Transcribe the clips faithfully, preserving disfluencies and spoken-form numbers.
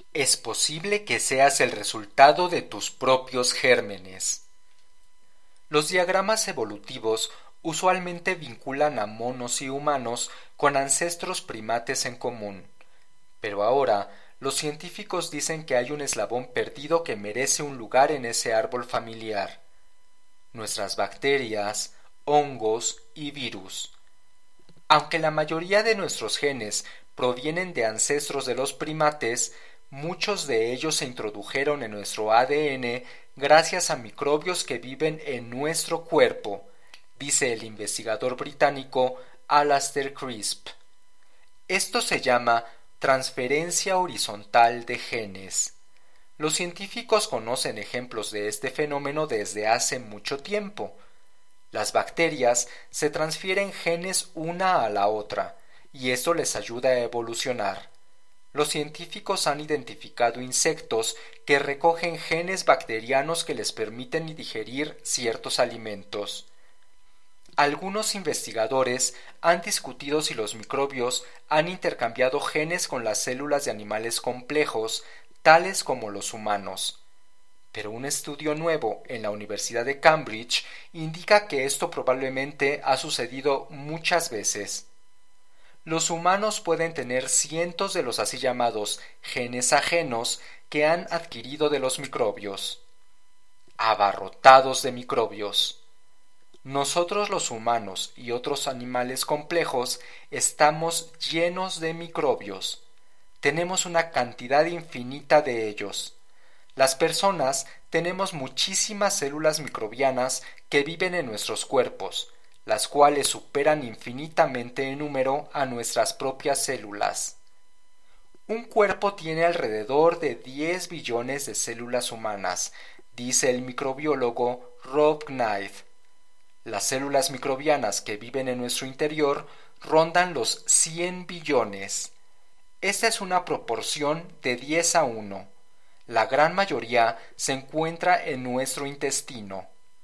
Es posible que seas el resultado de tus propios gérmenes. Los diagramas evolutivos usualmente vinculan a monos y humanos con ancestros primates en común, pero ahora los científicos dicen que hay un eslabón perdido que merece un lugar en ese árbol familiar: nuestras bacterias, hongos y virus. Aunque la mayoría de nuestros genes provienen de ancestros de los primates, muchos de ellos se introdujeron en nuestro A D N gracias a microbios que viven en nuestro cuerpo, dice el investigador británico Alastair Crisp. Esto se llama transferencia horizontal de genes. Los científicos conocen ejemplos de este fenómeno desde hace mucho tiempo. Las bacterias se transfieren genes una a la otra, y esto les ayuda a evolucionar. Los científicos han identificado insectos que recogen genes bacterianos que les permiten digerir ciertos alimentos. Algunos investigadores han discutido si los microbios han intercambiado genes con las células de animales complejos, tales como los humanos. Pero un estudio nuevo en la Universidad de Cambridge indica que esto probablemente ha sucedido muchas veces. Los humanos pueden tener cientos de los así llamados genes ajenos que han adquirido de los microbios. Abarrotados de microbios. Nosotros los humanos y otros animales complejos estamos llenos de microbios. Tenemos una cantidad infinita de ellos. Las personas tenemos muchísimas células microbianas que viven en nuestros cuerpos, las cuales superan infinitamente en número a nuestras propias células. Un cuerpo tiene alrededor de diez billones de células humanas, dice el microbiólogo Rob Knight. Las células microbianas que viven en nuestro interior rondan los cien billones. Esta es una proporción de diez a uno. La gran mayoría se encuentra en nuestro intestino.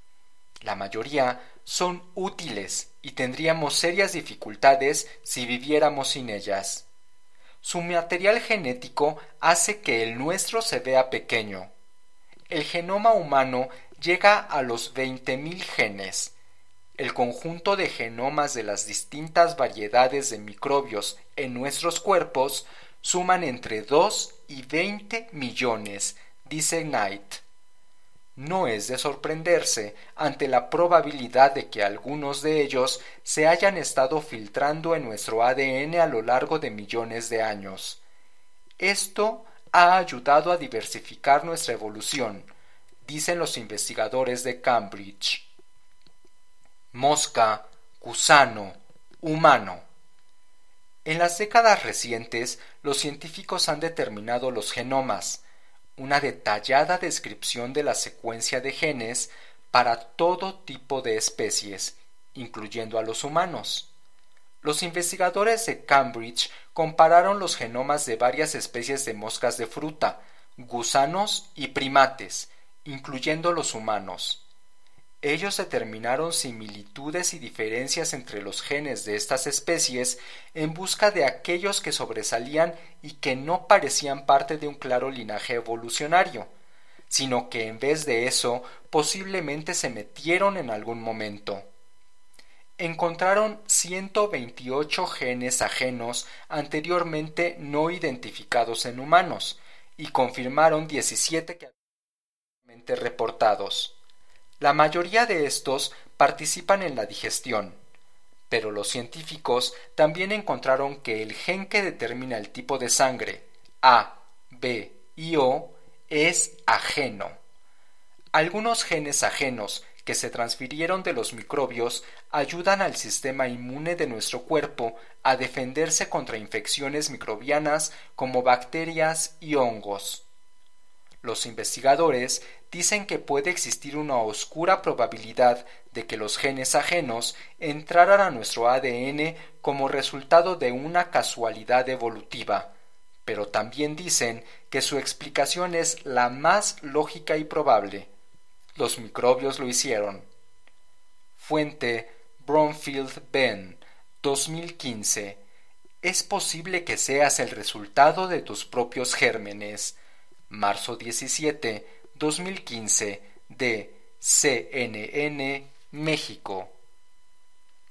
La mayoría son útiles y tendríamos serias dificultades si viviéramos sin ellas. Su material genético hace que el nuestro se vea pequeño. El genoma humano llega a los veinte mil genes. El conjunto de genomas de las distintas variedades de microbios en nuestros cuerpos suman entre dos y veinte millones, dice Knight. No es de sorprenderse ante la probabilidad de que algunos de ellos se hayan estado filtrando en nuestro A D N a lo largo de millones de años. Esto ha ayudado a diversificar nuestra evolución, dicen los investigadores de Cambridge. Mosca, gusano, humano. En las décadas recientes, los científicos han determinado los genomas, una detallada descripción de la secuencia de genes para todo tipo de especies, incluyendo a los humanos. Los investigadores de Cambridge compararon los genomas de varias especies de moscas de fruta, gusanos y primates, incluyendo los humanos. Ellos determinaron similitudes y diferencias entre los genes de estas especies en busca de aquellos que sobresalían y que no parecían parte de un claro linaje evolucionario, sino que en vez de eso posiblemente se metieron en algún momento. Encontraron ciento veintiocho genes ajenos anteriormente no identificados en humanos y confirmaron diecisiete que habían sido reportados. La mayoría de estos participan en la digestión, pero los científicos también encontraron que el gen que determina el tipo de sangre, A, B y O, es ajeno. Algunos genes ajenos que se transfirieron de los microbios ayudan al sistema inmune de nuestro cuerpo a defenderse contra infecciones microbianas como bacterias y hongos. Los investigadores dicen que puede existir una oscura probabilidad de que los genes ajenos entraran a nuestro A D N como resultado de una casualidad evolutiva, pero también dicen que su explicación es la más lógica y probable. Los microbios lo hicieron. Fuente: Bromfield Ben, dos mil quince. Es posible que seas el resultado de tus propios gérmenes. Marzo diecisiete, dos mil quince, de C N N, México.